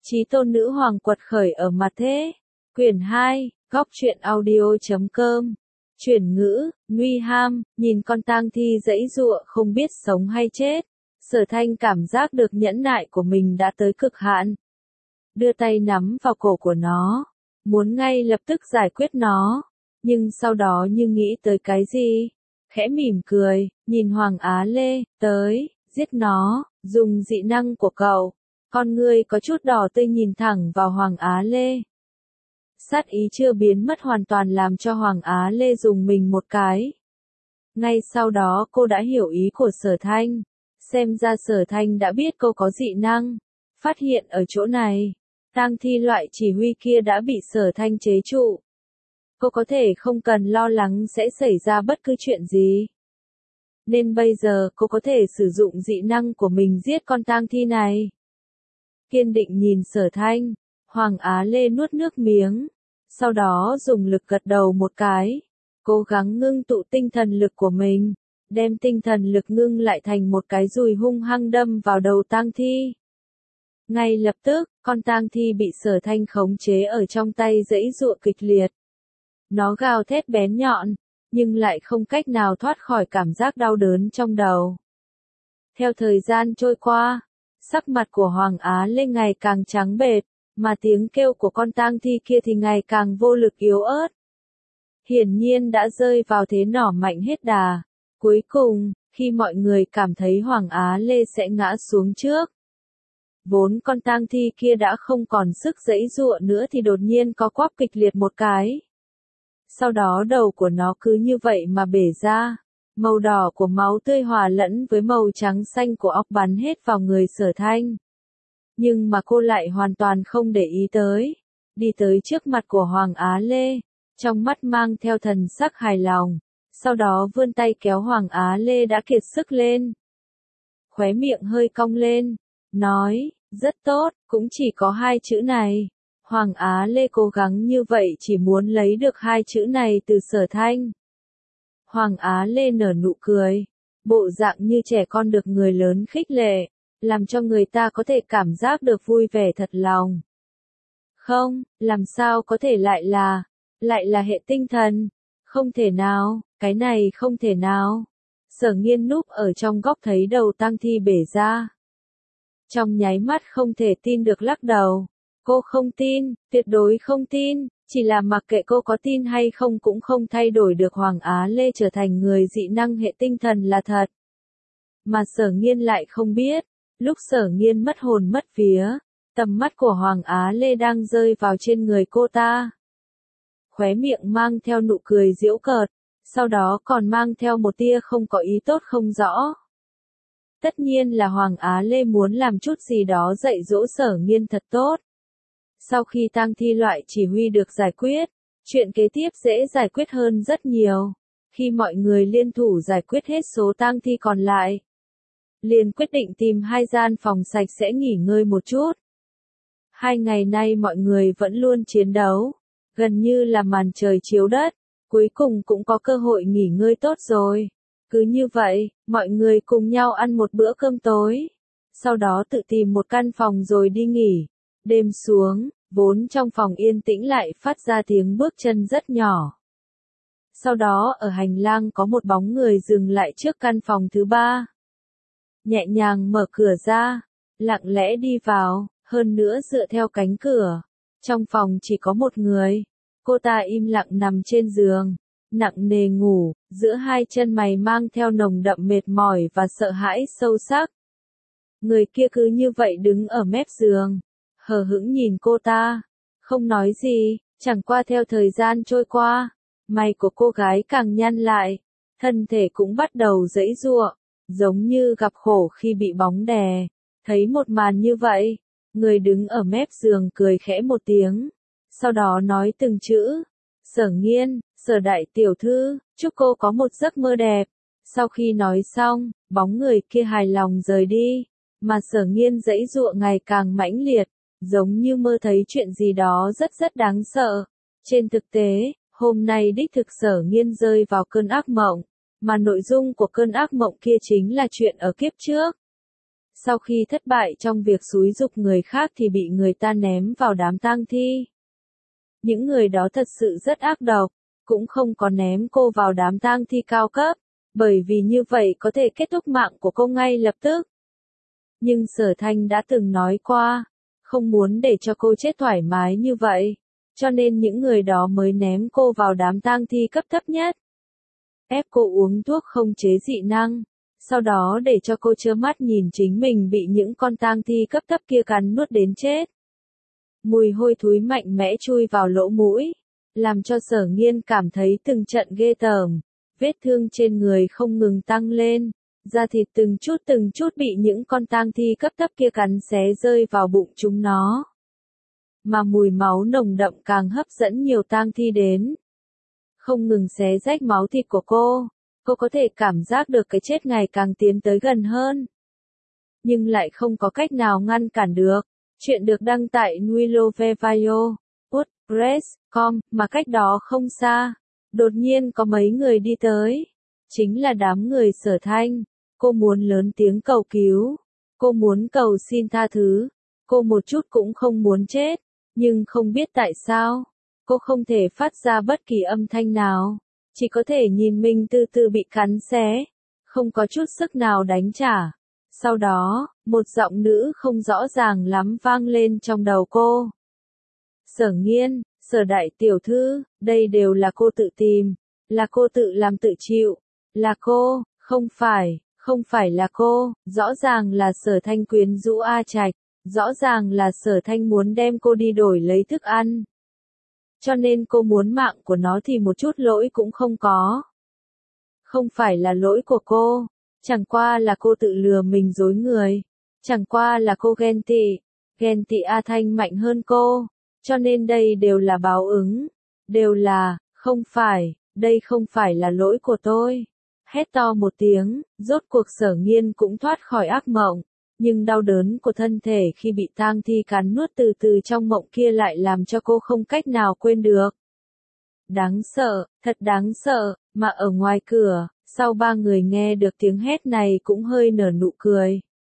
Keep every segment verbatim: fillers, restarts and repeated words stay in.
Chí tôn nữ hoàng quật khởi ở mặt thế. Quyển hai, góc truyện audio chấm com. Chuyển ngữ, nguy ham, nhìn con tang thi giãy giụa không biết sống hay chết. Sở Thanh cảm giác được nhẫn nại của mình đã tới cực hạn. Đưa tay nắm vào cổ của nó, muốn ngay lập tức giải quyết nó. Nhưng sau đó như nghĩ tới cái gì, khẽ mỉm cười, nhìn Hoàng Á Lê, tới, giết nó, dùng dị năng của cậu. Con ngươi có chút đỏ tươi nhìn thẳng vào Hoàng Á Lê. Sát ý chưa biến mất hoàn toàn làm cho Hoàng Á Lê dùng mình một cái. Ngay sau đó cô đã hiểu ý của Sở Thanh. Xem ra Sở Thanh đã biết cô có dị năng. Phát hiện ở chỗ này, tang thi loại chỉ huy kia đã bị Sở Thanh chế trụ. Cô có thể không cần lo lắng sẽ xảy ra bất cứ chuyện gì. Nên bây giờ cô có thể sử dụng dị năng của mình giết con tang thi này. Kiên định nhìn Sở Thanh, Hoàng Á Lê nuốt nước miếng, sau đó dùng lực gật đầu một cái, cố gắng ngưng tụ tinh thần lực của mình, đem tinh thần lực ngưng lại thành một cái dùi hung hăng đâm vào đầu tang thi. Ngay lập tức, con tang thi bị Sở Thanh khống chế ở trong tay giãy giụa kịch liệt. Nó gào thét bén nhọn, nhưng lại không cách nào thoát khỏi cảm giác đau đớn trong đầu. Theo thời gian trôi qua, sắc mặt của Hoàng Á Lê ngày càng trắng bệch, mà tiếng kêu của con tang thi kia thì ngày càng vô lực yếu ớt. Hiển nhiên đã rơi vào thế nỏ mạnh hết đà. Cuối cùng, khi mọi người cảm thấy Hoàng Á Lê sẽ ngã xuống trước, vốn con tang thi kia đã không còn sức giãy giụa nữa thì đột nhiên có quắp kịch liệt một cái. Sau đó đầu của nó cứ như vậy mà bể ra. Màu đỏ của máu tươi hòa lẫn với màu trắng xanh của óc bắn hết vào người Sở Thanh. Nhưng mà cô lại hoàn toàn không để ý tới. Đi tới trước mặt của Hoàng Á Lê, trong mắt mang theo thần sắc hài lòng. Sau đó vươn tay kéo Hoàng Á Lê đã kiệt sức lên. Khóe miệng hơi cong lên, nói, rất tốt, cũng chỉ có hai chữ này. Hoàng Á Lê cố gắng như vậy chỉ muốn lấy được hai chữ này từ Sở Thanh. Hoàng Á Lê nở nụ cười, bộ dạng như trẻ con được người lớn khích lệ, làm cho người ta có thể cảm giác được vui vẻ thật lòng. Không, làm sao có thể lại là, lại là hệ tinh thần, không thể nào, cái này không thể nào. Sở Nghiên núp ở trong góc thấy đầu tang thi bể ra. Trong nháy mắt không thể tin được lắc đầu. Cô không tin, tuyệt đối không tin, chỉ là mặc kệ cô có tin hay không cũng không thay đổi được Hoàng Á Lê trở thành người dị năng hệ tinh thần là thật. Mà Sở Nghiên lại không biết, lúc Sở Nghiên mất hồn mất vía, tầm mắt của Hoàng Á Lê đang rơi vào trên người cô ta. Khóe miệng mang theo nụ cười giễu cợt, sau đó còn mang theo một tia không có ý tốt không rõ. Tất nhiên là Hoàng Á Lê muốn làm chút gì đó dạy dỗ Sở Nghiên thật tốt. Sau khi tang thi loại chỉ huy được giải quyết, chuyện kế tiếp dễ giải quyết hơn rất nhiều. Khi mọi người liên thủ giải quyết hết số tang thi còn lại, liền quyết định tìm hai gian phòng sạch sẽ nghỉ ngơi một chút. Hai ngày nay mọi người vẫn luôn chiến đấu, gần như là màn trời chiếu đất, cuối cùng cũng có cơ hội nghỉ ngơi tốt rồi. Cứ như vậy, mọi người cùng nhau ăn một bữa cơm tối, sau đó tự tìm một căn phòng rồi đi nghỉ. Đêm xuống, vốn trong phòng yên tĩnh lại phát ra tiếng bước chân rất nhỏ. Sau đó ở hành lang có một bóng người dừng lại trước căn phòng thứ ba. Nhẹ nhàng mở cửa ra, lặng lẽ đi vào, hơn nữa dựa theo cánh cửa. Trong phòng chỉ có một người. Cô ta im lặng nằm trên giường, nặng nề ngủ, giữa hai chân mày mang theo nồng đậm mệt mỏi và sợ hãi sâu sắc. Người kia cứ như vậy đứng ở mép giường, hờ hững nhìn cô ta, không nói gì. Chẳng qua theo thời gian trôi qua, mày của cô gái càng nhăn lại, thân thể cũng bắt đầu giãy giụa, giống như gặp khổ khi bị bóng đè. Thấy một màn như vậy, người đứng ở mép giường cười khẽ một tiếng, sau đó nói từng chữ, Sở Nghiên, Sở đại tiểu thư, chúc cô có một giấc mơ đẹp. Sau khi nói xong, bóng người kia hài lòng rời đi, mà Sở Nghiên giãy giụa ngày càng mãnh liệt, giống như mơ thấy chuyện gì đó rất rất đáng sợ. Trên thực tế, hôm nay đích thực Sở Nghiên rơi vào cơn ác mộng, mà nội dung của cơn ác mộng kia chính là chuyện ở kiếp trước. Sau khi thất bại trong việc xúi giục người khác thì bị người ta ném vào đám tang thi. Những người đó thật sự rất ác độc, cũng không có ném cô vào đám tang thi cao cấp, bởi vì như vậy có thể kết thúc mạng của cô ngay lập tức. Nhưng Sở Thanh đã từng nói qua, không muốn để cho cô chết thoải mái như vậy, cho nên những người đó mới ném cô vào đám tang thi cấp thấp nhất. Ép cô uống thuốc không chế dị năng, sau đó để cho cô trơ mắt nhìn chính mình bị những con tang thi cấp thấp kia cắn nuốt đến chết. Mùi hôi thối mạnh mẽ chui vào lỗ mũi, làm cho Sở Nghiên cảm thấy từng trận ghê tởm, vết thương trên người không ngừng tăng lên, da thịt từng chút từng chút bị những con tang thi cấp thấp kia cắn xé rơi vào bụng chúng nó. Mà mùi máu nồng đậm càng hấp dẫn nhiều tang thi đến. Không ngừng xé rách máu thịt của cô, cô có thể cảm giác được cái chết ngày càng tiến tới gần hơn. Nhưng lại không có cách nào ngăn cản được. Chuyện được đăng tại nuilovevayo, wordpress chấm com, mà cách đó không xa. Đột nhiên có mấy người đi tới. Chính là đám người Sở Thanh. Cô muốn lớn tiếng cầu cứu. Cô muốn cầu xin tha thứ. Cô một chút cũng không muốn chết. Nhưng không biết tại sao. Cô không thể phát ra bất kỳ âm thanh nào. Chỉ có thể nhìn mình từ từ bị cắn xé. Không có chút sức nào đánh trả. Sau đó, một giọng nữ không rõ ràng lắm vang lên trong đầu cô. Sở Nghiên, Sở đại tiểu thư, đây đều là cô tự tìm. Là cô tự làm tự chịu. Là cô, không phải, không phải là cô. Rõ ràng là Sở Thanh quyến rũ A Trạch. Rõ ràng là Sở Thanh muốn đem cô đi đổi lấy thức ăn. Cho nên cô muốn mạng của nó thì một chút lỗi cũng không có. Không phải là lỗi của cô. Chẳng qua là cô tự lừa mình dối người. Chẳng qua là cô ghen tị. Ghen tị A Thanh mạnh hơn cô. Cho nên đây đều là báo ứng. Đều là, không phải, đây không phải là lỗi của tôi. Hét to một tiếng, rốt cuộc Sở Nghiên cũng thoát khỏi ác mộng. Nhưng đau đớn của thân thể khi bị tang thi cắn nuốt từ từ trong mộng kia lại làm cho cô không cách nào quên được. Đáng sợ, thật đáng sợ, mà ở ngoài cửa, sau ba người nghe được tiếng hét này cũng hơi nở nụ cười.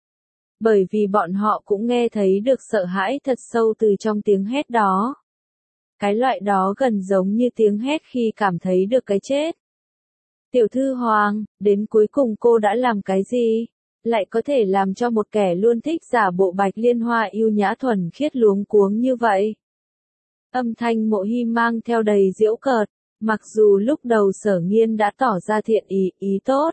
Bởi vì bọn họ cũng nghe thấy được sợ hãi thật sâu từ trong tiếng hét đó. Cái loại đó gần giống như tiếng hét khi cảm thấy được cái chết. Tiểu thư Hoàng, đến cuối cùng cô đã làm cái gì? Lại có thể làm cho một kẻ luôn thích giả bộ Bạch Liên Hoa yêu nhã thuần khiết luống cuống như vậy. Âm thanh Mộ Hy mang theo đầy giễu cợt, mặc dù lúc đầu Sở Nghiên đã tỏ ra thiện ý, ý tốt.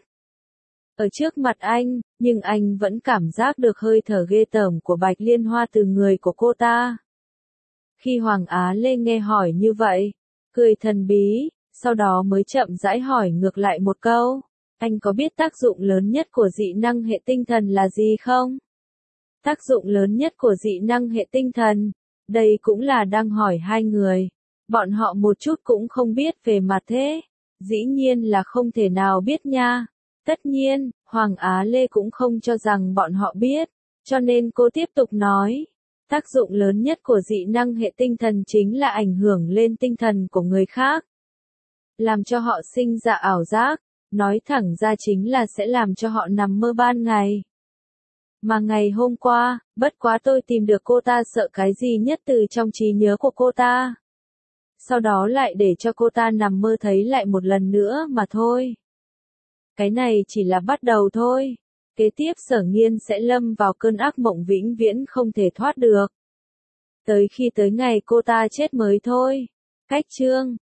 Ở trước mặt anh, nhưng anh vẫn cảm giác được hơi thở ghê tởm của Bạch Liên Hoa từ người của cô ta. Khi Hoàng Á Lê nghe hỏi như vậy, cười thần bí, sau đó mới chậm rãi hỏi ngược lại một câu. Anh có biết tác dụng lớn nhất của dị năng hệ tinh thần là gì không? Tác dụng lớn nhất của dị năng hệ tinh thần? Đây cũng là đang hỏi hai người. Bọn họ một chút cũng không biết về mặt thế. Dĩ nhiên là không thể nào biết nha. Tất nhiên, Hoàng Á Lê cũng không cho rằng bọn họ biết. Cho nên cô tiếp tục nói. Tác dụng lớn nhất của dị năng hệ tinh thần chính là ảnh hưởng lên tinh thần của người khác. Làm cho họ sinh ra ảo giác. Nói thẳng ra chính là sẽ làm cho họ nằm mơ ban ngày. Mà ngày hôm qua, bất quá tôi tìm được cô ta sợ cái gì nhất từ trong trí nhớ của cô ta. Sau đó lại để cho cô ta nằm mơ thấy lại một lần nữa mà thôi. Cái này chỉ là bắt đầu thôi. Kế tiếp Sở Nghiên sẽ lâm vào cơn ác mộng vĩnh viễn không thể thoát được. Tới khi tới ngày cô ta chết mới thôi. Cách chương